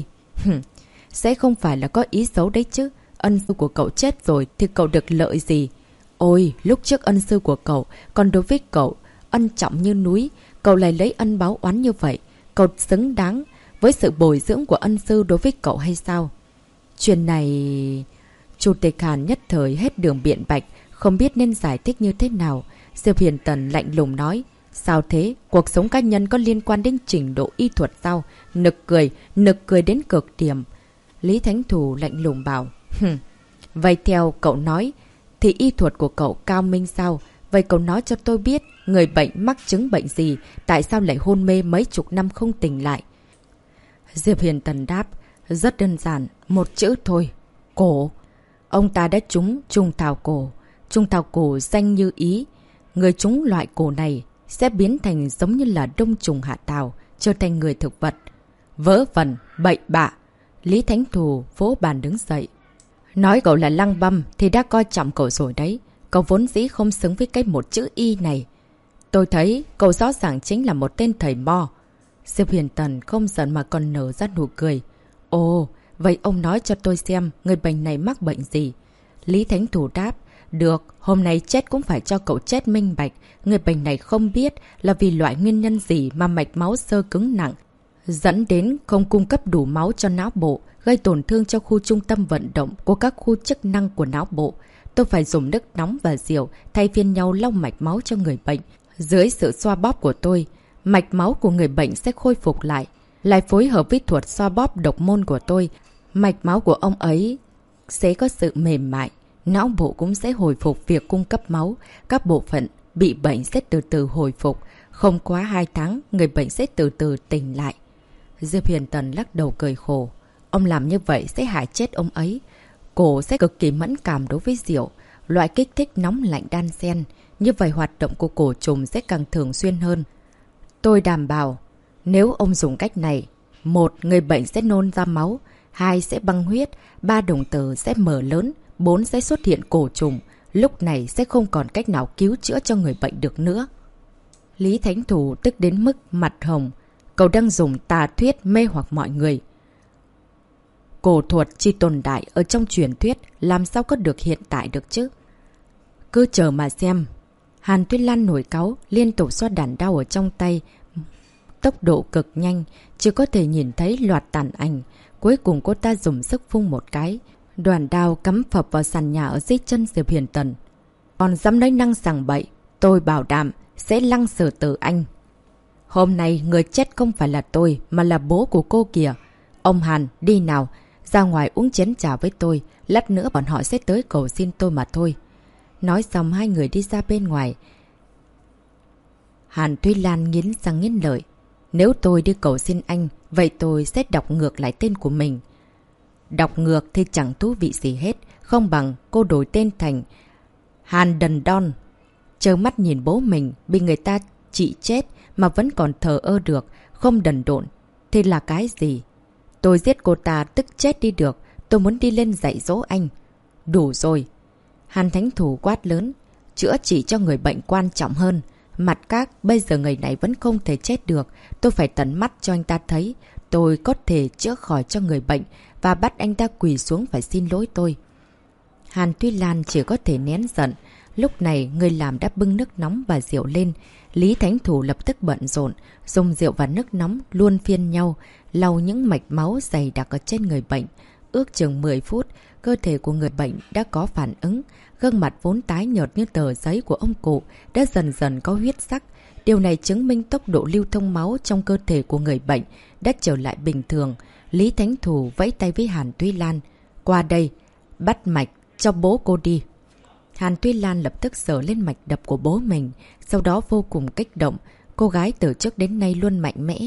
Sẽ không phải là có ý xấu đấy chứ. Ân sư của cậu chết rồi thì cậu được lợi gì? Ôi, lúc trước ân sư của cậu còn đối với cậu ân trọng như núi, cậu lại lấy ân báo oán như vậy. Cậu xứng đáng với sự bồi dưỡng của ân sư đối với cậu hay sao? Chuyện này... Chủ tịch Hàn nhất thời hết đường biện bạch, không biết nên giải thích như thế nào. Diệp Huyền Tần lạnh lùng nói. Sao thế? Cuộc sống cá nhân có liên quan đến trình độ y thuật sao? Nực cười đến cực điểm. Lý Thánh Thủ lạnh lùng bảo. Vậy theo cậu nói, thì y thuật của cậu cao minh sao? Vậy cậu nói cho tôi biết, người bệnh mắc chứng bệnh gì? Tại sao lại hôn mê mấy chục năm không tỉnh lại? Diệp Huyền Tần đáp. Rất đơn giản, một chữ thôi. Cổ. Ông ta đã trúng trùng thảo cổ. Trùng thảo cổ danh như ý. Người trúng loại cổ này sẽ biến thành giống như là đông trùng hạ thảo, trở thành người thực vật. Vớ vẩn, bậy bạ. Lý Thánh Thủ vỗ bàn đứng dậy. Nói cậu là lăng băm thì đã coi trọng cậu rồi đấy. Cậu vốn dĩ không xứng với cái một chữ y này. Tôi thấy cậu rõ ràng chính là một tên thầy mo. Diệp Huyền Tần không giận mà còn nở ra nụ cười. Ồ, vậy ông nói cho tôi xem người bệnh này mắc bệnh gì? Lý Thánh Thủ đáp. Được, hôm nay chết cũng phải cho cậu chết minh bạch. Người bệnh này không biết là vì loại nguyên nhân gì mà mạch máu xơ cứng nặng, dẫn đến không cung cấp đủ máu cho não bộ, gây tổn thương cho khu trung tâm vận động của các khu chức năng của não bộ. Tôi phải dùng nước nóng và rượu thay phiên nhau lau mạch máu cho người bệnh. Dưới sự xoa bóp của tôi, mạch máu của người bệnh sẽ khôi phục lại. Lại phối hợp với thuật xoa bóp độc môn của tôi, mạch máu của ông ấy sẽ có sự mềm mại. Não bộ cũng sẽ hồi phục việc cung cấp máu. Các bộ phận bị bệnh sẽ từ từ hồi phục. Không quá 2 tháng, người bệnh sẽ từ từ tỉnh lại. Diệp Huyền Tần lắc đầu cười khổ. Ông làm như vậy sẽ hại chết ông ấy. Cổ sẽ cực kỳ mẫn cảm đối với rượu, loại kích thích nóng lạnh đan xen. Như vậy hoạt động của cổ trùng sẽ càng thường xuyên hơn. Tôi đảm bảo, nếu ông dùng cách này, 1. Người bệnh sẽ nôn ra máu, 2. Sẽ băng huyết, 3. Đồng tử sẽ mở lớn, 4. Sẽ xuất hiện cổ trùng. Lúc này sẽ không còn cách nào cứu chữa cho người bệnh được nữa. Lý Thánh Thủ tức đến mức mặt hồng. Cậu đang dùng tà thuyết mê hoặc mọi người. Cổ thuật chỉ tồn tại ở trong truyền thuyết, làm sao có được hiện tại được chứ? Cứ chờ mà xem. Hàn Tuyết Lan nổi cáu, liên tục xoa đàn đao ở trong tay. Tốc độ cực nhanh, chỉ có thể nhìn thấy loạt tàn ảnh. Cuối cùng cô ta dùng sức vung một cái. Đoàn đao cắm phập vào sàn nhà ở dưới chân Diệp Huyền Tần. Còn dám nói năng sằng bậy, tôi bảo đảm sẽ lăng xử tử anh. Hôm nay người chết không phải là tôi mà là bố của cô kìa. Ông Hàn, đi nào, ra ngoài uống chén trà với tôi, lát nữa bọn họ sẽ tới cầu xin tôi mà thôi. Nói xong hai người đi ra bên ngoài. Hàn Thúy Lan nghiến răng nghiến lợi. Nếu tôi đi cầu xin anh, vậy tôi sẽ đọc ngược lại tên của mình. Đọc ngược thì chẳng thú vị gì hết, không bằng cô đổi tên thành Hàn Đần Đon. Trơ mắt nhìn bố mình bị người ta trị chết mà vẫn còn thờ ơ được, không đần độn thì là cái gì? Tôi giết cô ta tức chết đi được, tôi muốn đi lên dạy dỗ anh. Đủ rồi. Hàn Thánh Thủ quát lớn, chữa trị cho người bệnh quan trọng hơn. Mặt khác, bây giờ người này vẫn không thể chết được, tôi phải tận mắt cho anh ta thấy tôi có thể chữa khỏi cho người bệnh và bắt anh ta quỳ xuống phải xin lỗi tôi. Hàn Thúy Lan chỉ có thể nén giận. Lúc này người làm đã bưng nước nóng và rượu lên. Lý Thánh Thủ lập tức bận rộn, dùng rượu và nước nóng luân phiên nhau, lau những mạch máu dày đặc ở trên người bệnh. Ước chừng 10 phút, cơ thể của người bệnh đã có phản ứng. Gương mặt vốn tái nhợt như tờ giấy của ông cụ đã dần dần có huyết sắc. Điều này chứng minh tốc độ lưu thông máu trong cơ thể của người bệnh đã trở lại bình thường. Lý Thánh Thủ vẫy tay với Hàn Thúy Lan. Qua đây, bắt mạch cho bố cô đi. Hàn Thúy Lan lập tức sờ lên mạch đập của bố mình, sau đó vô cùng kích động. Cô gái từ trước đến nay luôn mạnh mẽ,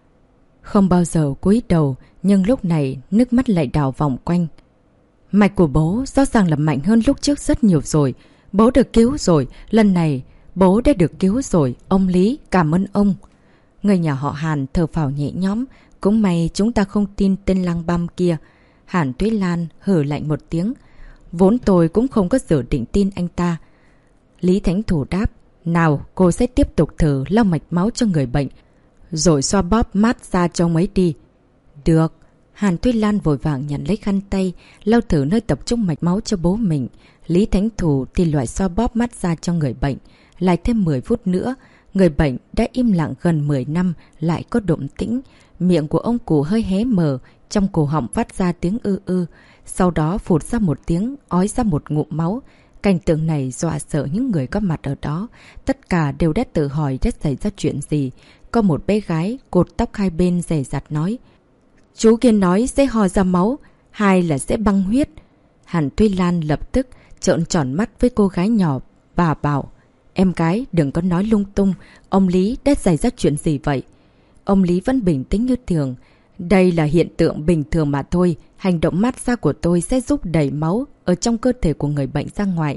không bao giờ cúi đầu, nhưng lúc này nước mắt lại đảo vòng quanh. Mạch của bố rõ ràng là mạnh hơn lúc trước rất nhiều rồi. Bố được cứu rồi, lần này bố đã được cứu rồi. Ông Lý, cảm ơn ông. Người nhà họ Hàn thở phào nhẹ nhõm. Cũng may chúng ta không tin tên lang băm kia. Hàn Thúy Lan hử lạnh một tiếng. Vốn tôi cũng không có dự định tin anh ta. Lý Thánh Thủ đáp. Nào, cô sẽ tiếp tục thử lau mạch máu cho người bệnh, rồi xoa bóp mát ra cho mấy đi. Được. Hàn Thúy Lan vội vàng nhận lấy khăn tay, lau thử nơi tập trung mạch máu cho bố mình. Lý Thánh Thủ thì loại xoa bóp mát ra cho người bệnh. Lại thêm 10 phút nữa, người bệnh đã im lặng gần 10 năm lại có động tĩnh. Miệng của ông cụ hơi hé mở, trong cổ họng phát ra tiếng ư ư. Sau đó phụt ra một tiếng, ói ra một ngụm máu. Cảnh tượng này dọa sợ những người có mặt ở đó. Tất cả đều đã tự hỏi đã xảy ra chuyện gì. Có một bé gái cột tóc hai bên dè dặt nói. Chú kia nói sẽ ho ra máu, hay là sẽ băng huyết. Hàn Thúy Lan lập tức trợn tròn mắt với cô gái nhỏ và bảo. Em gái đừng có nói lung tung, ông Lý đã xảy ra chuyện gì vậy? Ông Lý vẫn bình tĩnh như thường. Đây là hiện tượng bình thường mà thôi. Hành động mát xa của tôi sẽ giúp đẩy máu ở trong cơ thể của người bệnh ra ngoài.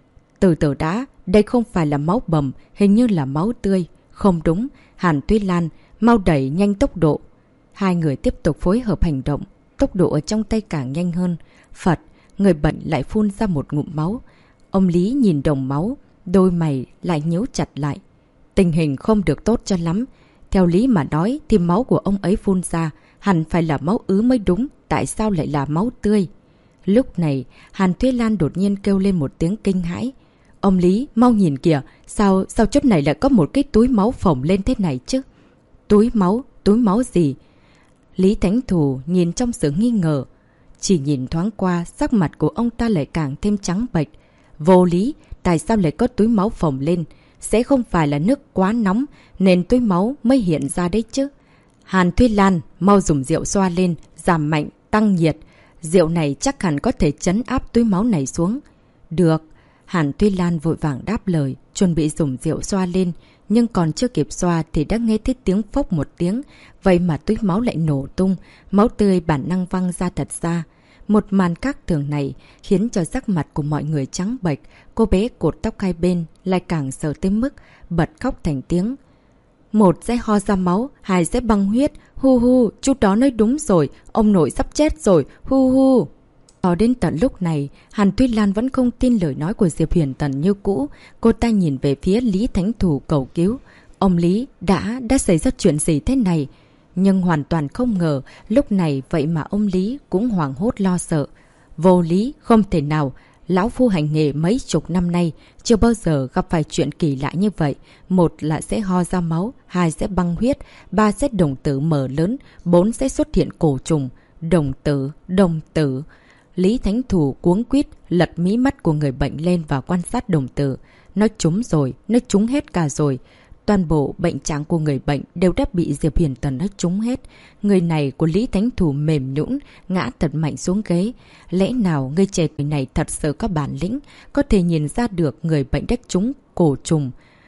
Từ từ đã, đây không phải là máu bầm, hình như là máu tươi. Không đúng, Hàn Thúy Lan, mau đẩy nhanh tốc độ. Hai người tiếp tục phối hợp hành động, tốc độ ở trong tay càng nhanh hơn. Phật, người bệnh lại phun ra một ngụm máu. Ông Lý nhìn đồng máu, đôi mày lại nhíu chặt lại. Tình hình không được tốt cho lắm. Theo lý mà nói thì máu của ông ấy phun ra hẳn phải là máu ứ mới đúng, tại sao lại là máu tươi? Lúc này, Hàn Thúy Lan đột nhiên kêu lên một tiếng kinh hãi. Ông Lý, mau nhìn kìa, sao chỗ này lại có một cái túi máu phồng lên thế này chứ? Túi máu gì? Lý Thánh Thủ nhìn trong sự nghi ngờ. Chỉ nhìn thoáng qua, sắc mặt của ông ta lại càng thêm trắng bệch. Vô lý, tại sao lại có túi máu phồng lên? Sẽ không phải là nước quá nóng nên túi máu mới hiện ra đấy chứ. Hàn Thúy Lan, mau dùng rượu xoa lên, giảm mạnh, tăng nhiệt. Rượu này chắc hẳn có thể trấn áp túi máu này xuống. Được. Hàn Thúy Lan vội vàng đáp lời, chuẩn bị dùng rượu xoa lên. Nhưng còn chưa kịp xoa thì đã nghe thấy tiếng phốc một tiếng. Vậy mà túi máu lại nổ tung, máu tươi bản năng văng ra thật xa. Một màn khác thường này khiến cho sắc mặt của mọi người trắng bệch. Cô bé cột tóc hai bên lại càng sợ tới mức bật khóc thành tiếng. Một sẽ ho ra máu, hai sẽ băng huyết. Hu hu, chú đó nói đúng rồi, ông nội sắp chết rồi, hu hu. Cho đến tận lúc này, Hàn Thúy Lan vẫn không tin lời nói của Diệp Huyền Tần như cũ. Cô ta nhìn về phía Lý Thánh Thủ cầu cứu. Ông Lý, đã xảy ra chuyện gì thế này? Nhưng hoàn toàn không ngờ, lúc này vậy mà ông Lý cũng hoảng hốt lo sợ. Vô lý, không thể nào. Lão Phu hành nghề mấy chục năm nay, chưa bao giờ gặp phải chuyện kỳ lạ như vậy. Một là sẽ ho ra máu, hai sẽ băng huyết, ba sẽ đồng tử mở lớn, bốn sẽ xuất hiện cổ trùng. Đồng tử. Lý Thánh Thủ cuống quýt lật mí mắt của người bệnh lên và quan sát đồng tử. Nó trúng rồi, nó trúng hết cả rồi. Toàn bộ bệnh trạng của người bệnh đều đã bị Diệp Huyền Tần hất trúng hết. Người này của Lý Thánh Thủ mềm nhũn, ngã thật mạnh xuống ghế. Lẽ nào người trẻ tuổi này thật sự có bản lĩnh, có thể nhìn ra được người bệnh đắc trúng cổ trùng?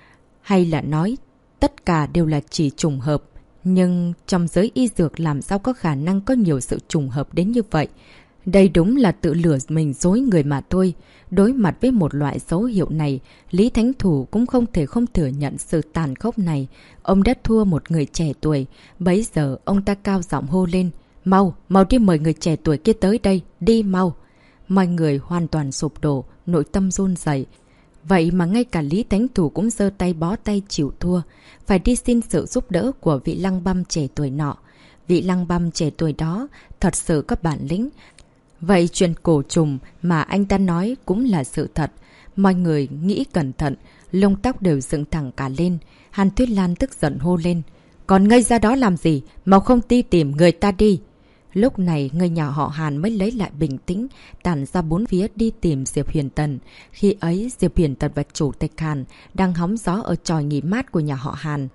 Hay là nói tất cả đều là chỉ trùng hợp? Nhưng trong giới y dược làm sao có khả năng có nhiều sự trùng hợp đến như vậy? Đây đúng là tự lừa mình dối người mà thôi. Đối mặt với một loại dấu hiệu này, Lý Thánh Thủ cũng không thể không thừa nhận sự tàn khốc này. Ông đã thua một người trẻ tuổi. Bấy giờ ông ta cao giọng hô lên. Mau, mau đi mời người trẻ tuổi kia tới đây, đi mau. Mọi người hoàn toàn sụp đổ, nội tâm run rẩy. Vậy mà ngay cả Lý Thánh Thủ cũng giơ tay bó tay chịu thua. Phải đi xin sự giúp đỡ của vị lăng băm trẻ tuổi nọ. Vị lăng băm trẻ tuổi đó thật sự có bản lĩnh. Vậy chuyện cổ trùng mà anh ta nói cũng là sự thật. Mọi người nghĩ cẩn thận, lông tóc đều dựng thẳng cả lên. Hàn Tuyết Lan tức giận hô lên. Còn ngây ra đó làm gì? Mau không đi tìm người ta đi. Lúc này người nhà họ Hàn mới lấy lại bình tĩnh, tản ra bốn phía đi tìm Diệp Huyền Tần. Khi ấy Diệp Huyền Tần và Chủ tịch Hàn đang hóng gió ở tròi nghỉ mát của nhà họ Hàn.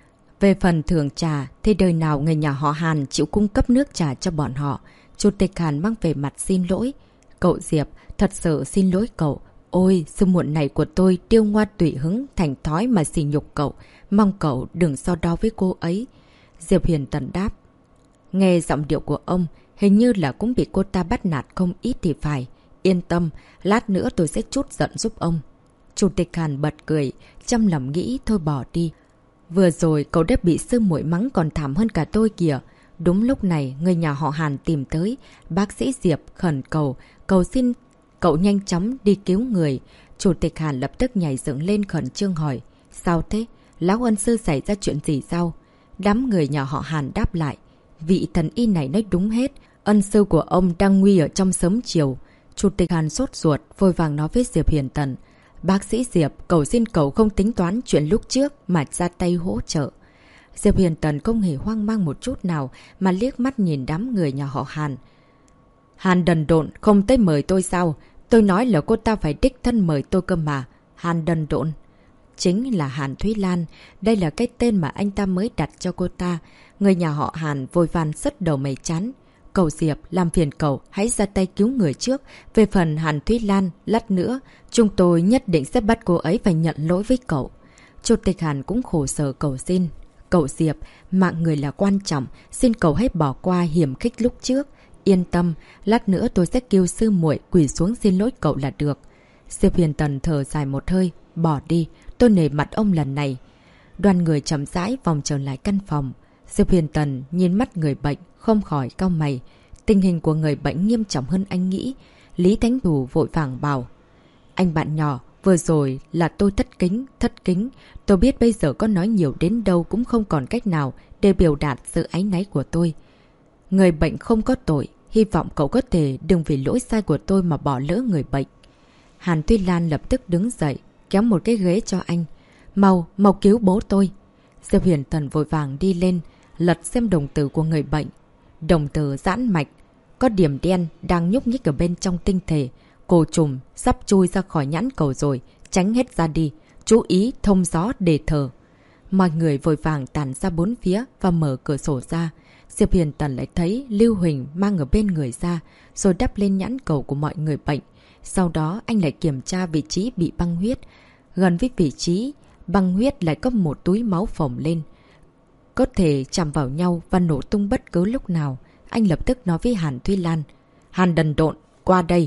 Về phần thưởng trà thì đời nào người nhà họ Hàn chịu cung cấp nước trà cho bọn họ. Chủ tịch Hàn mang về mặt xin lỗi. Cậu Diệp, thật sự xin lỗi cậu. Ôi, sự muộn này của tôi tiêu ngoa tùy hứng thành thói mà sỉ nhục cậu. Mong cậu đừng so đo với cô ấy. Diệp Huyền Tần đáp. Nghe giọng điệu của ông, hình như là cũng bị cô ta bắt nạt không ít thì phải. Yên tâm, lát nữa tôi sẽ trút giận giúp ông. Chủ tịch Hàn bật cười, trong lòng nghĩ thôi bỏ đi. Vừa rồi cậu đã bị sư muội mắng còn thảm hơn cả tôi kìa. Đúng lúc này, người nhà họ Hàn tìm tới. Bác sĩ Diệp khẩn cầu xin cậu nhanh chóng đi cứu người. Chủ tịch Hàn lập tức nhảy dựng lên khẩn trương hỏi. Sao thế? Lão ân sư xảy ra chuyện gì sao? Đám người nhà họ Hàn đáp lại. Vị thần y này nói đúng hết. Ân sư của ông đang nguy ở trong sớm chiều. Chủ tịch Hàn sốt ruột, vội vàng nói với Diệp Huyền Tần. Bác sĩ Diệp, cầu xin cậu không tính toán chuyện lúc trước mà ra tay hỗ trợ. Diệp Huyền Tần không hề hoang mang một chút nào mà liếc mắt nhìn đám người nhà họ Hàn. Hàn đần độn không tới mời tôi sao? Tôi nói là cô ta phải đích thân mời tôi cơ mà. Hàn đần độn. Chính là Hàn Thúy Lan. Đây là cái tên mà anh ta mới đặt cho cô ta. Người nhà họ Hàn vội vàng sứt đầu mày chán. Cậu Diệp, làm phiền cậu, hãy ra tay cứu người trước. Về phần Hàn Thúy Lan, lát nữa, chúng tôi nhất định sẽ bắt cô ấy phải nhận lỗi với cậu. Chủ tịch Hàn cũng khổ sở cầu xin. Cậu Diệp, mạng người là quan trọng, xin cậu hãy bỏ qua hiểm khích lúc trước. Yên tâm, lát nữa tôi sẽ kêu sư muội quỳ xuống xin lỗi cậu là được. Diệp Huyền Tần thở dài một hơi, bỏ đi, tôi nể mặt ông lần này. Đoàn người chậm rãi vòng trở lại căn phòng. Diệp Huyền Tần nhìn mắt người bệnh, không khỏi cau mày. Tình hình của người bệnh nghiêm trọng hơn anh nghĩ. Lý Thánh Thủ vội vàng bảo. Anh bạn nhỏ, vừa rồi là tôi thất kính. Tôi biết bây giờ có nói nhiều đến đâu cũng không còn cách nào để biểu đạt sự áy náy của tôi. Người bệnh không có tội, hy vọng cậu có thể đừng vì lỗi sai của tôi mà bỏ lỡ người bệnh. Hàn Thúy Lan lập tức đứng dậy, kéo một cái ghế cho anh. Mau cứu bố tôi. Diệp Huyền Tần vội vàng đi lên, lật xem đồng tử của người bệnh. Đồng tử giãn mạch, có điểm đen đang nhúc nhích ở bên trong tinh thể. Cổ trùng sắp chui ra khỏi nhãn cầu rồi, tránh hết ra đi. Chú ý thông gió để thở. Mọi người vội vàng tản ra bốn phía và mở cửa sổ ra. Diệp Huyền Tần lại thấy Lưu Huỳnh mang ở bên người ra, rồi đắp lên nhãn cầu của mọi người bệnh. Sau đó anh lại kiểm tra vị trí bị băng huyết. Gần với vị trí băng huyết lại có một túi máu phồng lên. Có thể chạm vào nhau và nổ tung bất cứ lúc nào. Anh lập tức nói với Hàn Thúy Lan. Hàn đần độn, qua đây.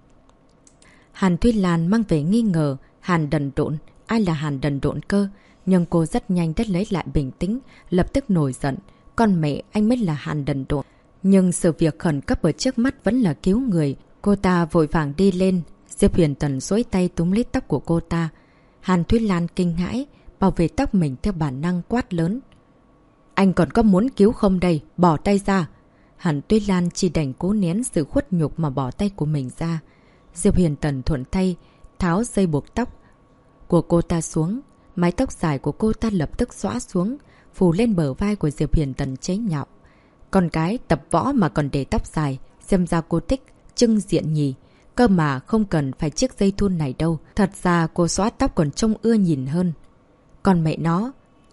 Hàn Thúy Lan mang về nghi ngờ. Hàn đần độn, ai là Hàn đần độn cơ? Nhưng cô rất nhanh đã lấy lại bình tĩnh, lập tức nổi giận. Con mẹ, anh mới là Hàn đần độn. Nhưng sự việc khẩn cấp ở trước mắt vẫn là cứu người. Cô ta vội vàng đi lên. Diệp Huyền Tần duỗi tay túm lấy tóc của cô ta. Hàn Thúy Lan kinh hãi, bảo vệ tóc mình theo bản năng quát lớn. Anh còn có muốn cứu không đây? Bỏ tay ra. Hàn Thúy Lan chỉ đành cố nén sự khuất nhục mà bỏ tay của mình ra. Diệp Huyền Tần thuận tay, tháo dây buộc tóc của cô ta xuống. Mái tóc dài của cô ta lập tức xõa xuống, phủ lên bờ vai của Diệp Huyền Tần chế nhạo. Con gái tập võ mà còn để tóc dài, xem ra cô thích trưng diện nhỉ. Cơ mà không cần phải chiếc dây thun này đâu. Thật ra cô xóa tóc còn trông ưa nhìn hơn. Còn mẹ nó,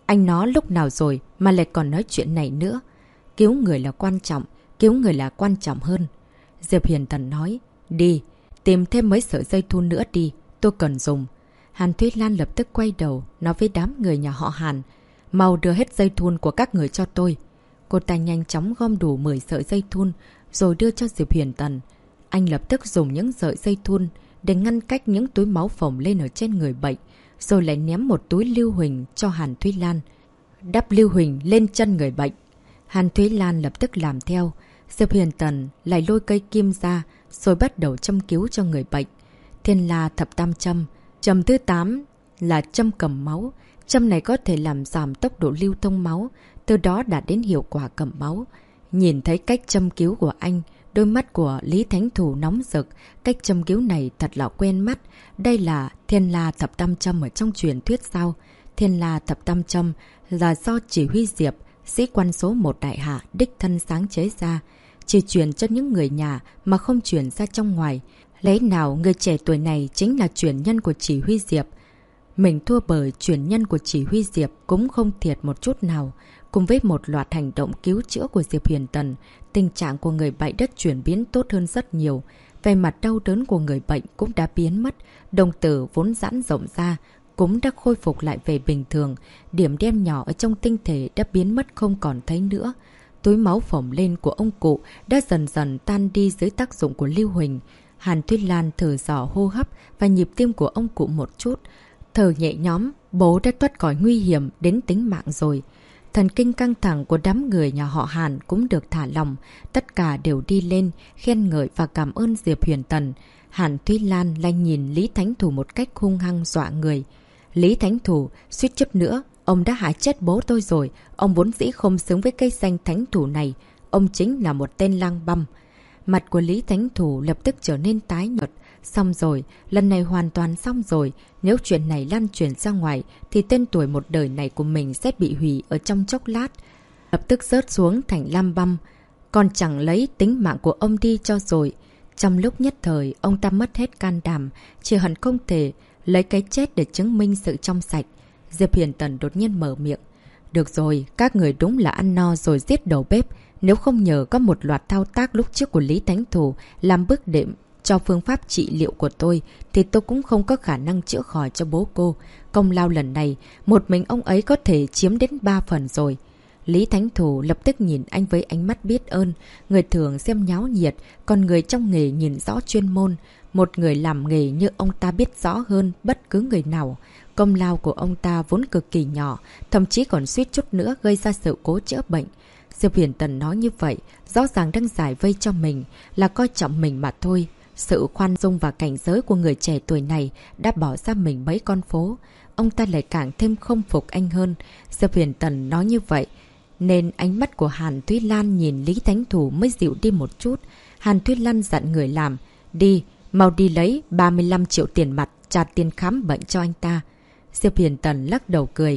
Anh nó lúc nào rồi mà lại còn nói chuyện này nữa. Cứu người là quan trọng, cứu người là quan trọng hơn. Diệp Huyền Tần nói, đi, tìm thêm mấy sợi dây thun nữa đi, tôi cần dùng. Hàn Thúy Lan lập tức quay đầu, nói với đám người nhà họ Hàn, mau đưa hết dây thun của các người cho tôi. Cô ta nhanh chóng gom đủ 10 sợi dây thun, rồi đưa cho Diệp Huyền Tần. Anh lập tức dùng những sợi dây thun để ngăn cách những túi máu phồng lên ở trên người bệnh, rồi lại ném một túi lưu huỳnh cho Hàn Thúy Lan. Đắp lưu huỳnh lên chân người bệnh. Hàn Thúy Lan lập tức làm theo. Diệp Huyền Tần lại lôi cây kim ra, rồi bắt đầu châm cứu cho người bệnh. Thiên La thập tam châm. Châm thứ 8 là châm cầm máu. Châm này có thể làm giảm tốc độ lưu thông máu, từ đó đạt đến hiệu quả cầm máu. Nhìn thấy cách châm cứu của anh, đôi mắt của Lý Thánh Thủ nóng rực. Cách châm cứu này thật là quen mắt. Đây là Thiên La thập tam châm ở trong truyền thuyết sao? Thiên La thập tam châm là do chỉ huy Diệp, sĩ quan số 1 đại hạ, đích thân sáng chế ra. Chỉ truyền cho những người nhà mà không truyền ra trong ngoài. Lẽ nào người trẻ tuổi này chính là truyền nhân của chỉ huy Diệp? Mình thua bởi truyền nhân của chỉ huy Diệp cũng không thiệt một chút nào. Cùng với một loạt hành động cứu chữa của Diệp Huyền Tần, tình trạng của người bệnh đã chuyển biến tốt hơn rất nhiều. Về mặt đau đớn của người bệnh cũng đã biến mất, đồng tử vốn giãn rộng ra cũng đã khôi phục lại về bình thường. Điểm đen nhỏ ở trong tinh thể đã biến mất không còn thấy nữa. Túi máu phồng lên của ông cụ đã dần dần tan đi dưới tác dụng của lưu huỳnh. Hàn Thúy Lan thở dò hô hấp và nhịp tim của ông cụ một chút. Thở nhẹ nhõm, bố đã thoát khỏi nguy hiểm đến tính mạng rồi. Thần kinh căng thẳng của đám người nhà họ Hàn cũng được thả lỏng. Tất cả đều đi lên, khen ngợi và cảm ơn Diệp Huyền Tần. Hàn Thúy Lan lại nhìn Lý Thánh Thủ một cách hung hăng dọa người. Lý Thánh Thủ, suýt chút nữa, ông đã hại chết bố tôi rồi. Ông vốn dĩ không xứng với cây danh Thánh Thủ này. Ông chính là một tên lang băm. Mặt của Lý Thánh Thủ lập tức trở nên tái nhợt. Xong rồi, lần này hoàn toàn xong rồi. Nếu chuyện này lan truyền ra ngoài, thì tên tuổi một đời này của mình sẽ bị hủy ở trong chốc lát. Lập tức rớt xuống thành lam băm. Còn chẳng lấy tính mạng của ông đi cho rồi. Trong lúc nhất thời, ông ta mất hết can đảm. Chỉ hận không thể lấy cái chết để chứng minh sự trong sạch. Diệp Huyền Tần đột nhiên mở miệng. Được rồi, các người đúng là ăn no rồi giết đầu bếp. Nếu không nhờ có một loạt thao tác lúc trước của Lý Thánh Thủ làm bước đệm cho phương pháp trị liệu của tôi, thì tôi cũng không có khả năng chữa khỏi cho bố cô. Công lao lần này, một mình ông ấy có thể chiếm đến 3 phần rồi. Lý Thánh Thủ lập tức nhìn anh với ánh mắt biết ơn. Người thường xem nháo nhiệt, còn người trong nghề nhìn rõ chuyên môn. Một người làm nghề như ông ta biết rõ hơn bất cứ người nào. Công lao của ông ta vốn cực kỳ nhỏ, thậm chí còn suýt chút nữa gây ra sự cố chữa bệnh. Diệp Huyền Tần nói như vậy, rõ ràng đang giải vây cho mình, là coi trọng mình mà thôi. Sự khoan dung và cảnh giới của người trẻ tuổi này đã bỏ ra mình mấy con phố. Ông ta lại càng thêm không phục anh hơn. Diệp Huyền Tần nói như vậy, nên ánh mắt của Hàn Thúy Lan nhìn Lý Thánh Thủ mới dịu đi một chút. Hàn Thúy Lan dặn người làm, đi, mau đi lấy 35 triệu tiền mặt trả tiền khám bệnh cho anh ta. Diệp Huyền Tần lắc đầu cười.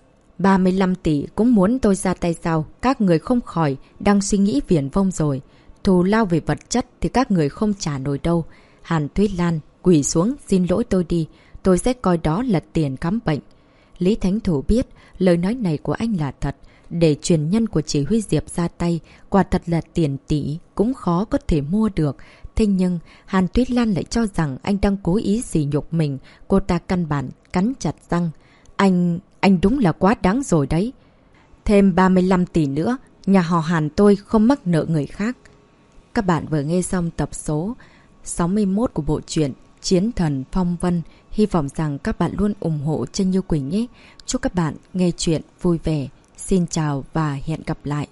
35 tỷ cũng muốn tôi ra tay sao? Các người không khỏi, đang suy nghĩ viển vông rồi. Thù lao về vật chất thì các người không trả nổi đâu. Hàn Thúy Lan, quỳ xuống, xin lỗi tôi đi. Tôi sẽ coi đó là tiền khám bệnh. Lý Thánh Thủ biết, lời nói này của anh là thật. Để truyền nhân của chỉ huy Diệp ra tay, quả thật là tiền tỷ, cũng khó có thể mua được. Thế nhưng, Hàn Thúy Lan lại cho rằng anh đang cố ý sỉ nhục mình. Cô ta căn bản cắn chặt răng. Anh đúng là quá đáng rồi đấy. Thêm 35 tỷ nữa, nhà họ Hàn tôi không mắc nợ người khác. Các bạn vừa nghe xong tập số 61 của bộ truyện Chiến Thần Phong Vân. Hy vọng rằng các bạn luôn ủng hộ chân Như Quỳnh nhé. Chúc các bạn nghe chuyện vui vẻ. Xin chào và hẹn gặp lại.